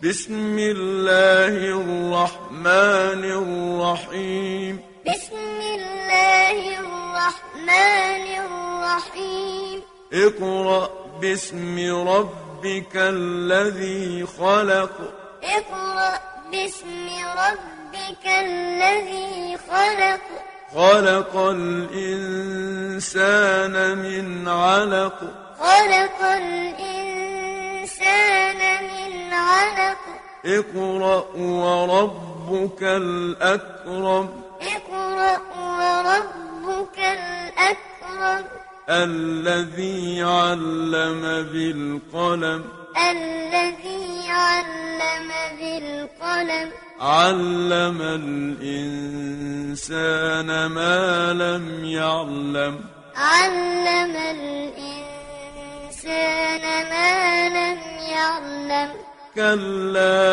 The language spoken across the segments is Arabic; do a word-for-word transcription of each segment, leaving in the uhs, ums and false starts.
بسم الله الرحمن الرحيم بسم الله الرحمن الرحيم اقرأ باسم ربك الذي خلق اقرأ باسم ربك الذي خلق خلق الإنسان من علق خلق الإنسان من علق اقرأ وربك الأكرم اقرأ وربك الأكرم الذي علم بالقلم الذي علم بالقلم علم الإنسان ما لم يعلم علم الإنسان ما لم يعلم كلا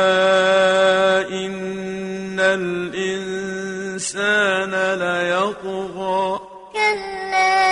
إن الإنسان ليطغى كلا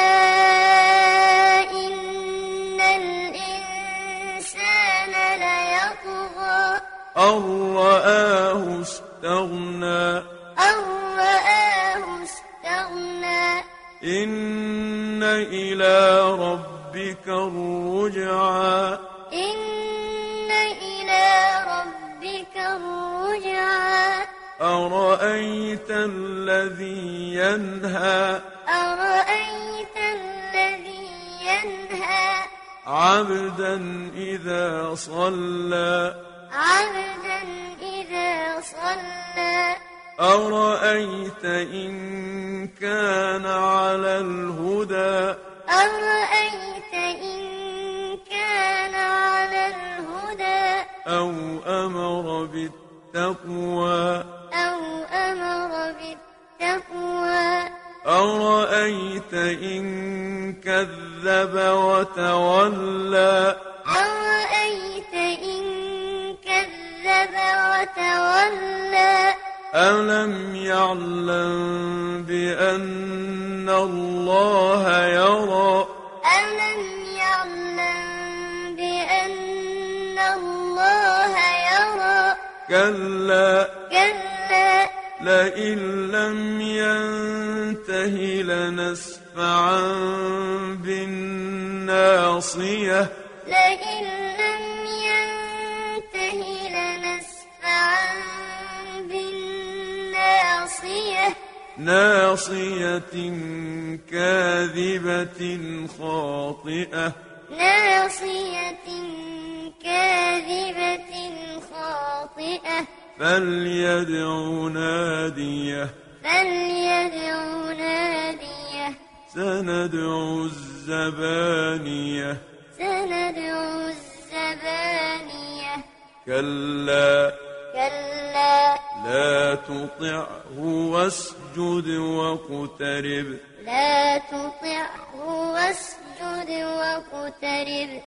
إن الإنسان ليطغى أن رآه استغنى أن رآه استغنى إن إلى ربك الرجعى إن إلى ربك الرجعى أرأيت الذي ينهى أرأيت الذي ينهى عبدا إذا صلى عبدا إذا صلى أرأيت إن كان على الهدى أرأيت إن كان على الهدى أو أمر بالتقوى أو أمر بالتقوى أرأيت إن كذب وتولى أرأيت إن كذب وتولى ألم يعلم بأن الله يرى ألم يعلم بأن الله يرى كلا كلا لئن لم ينته لنسفعا بالناصية لئن لم ينته لنسفعا بالناصية ناصية كاذبة خاطئة ناصية كاذبة خاطئة فليدع ناديه فليدع ناديه سندع الزبانية سندع الزبانية كلا كلا لا تطعه واسجد واقترب لا تطعه واسجد واقترب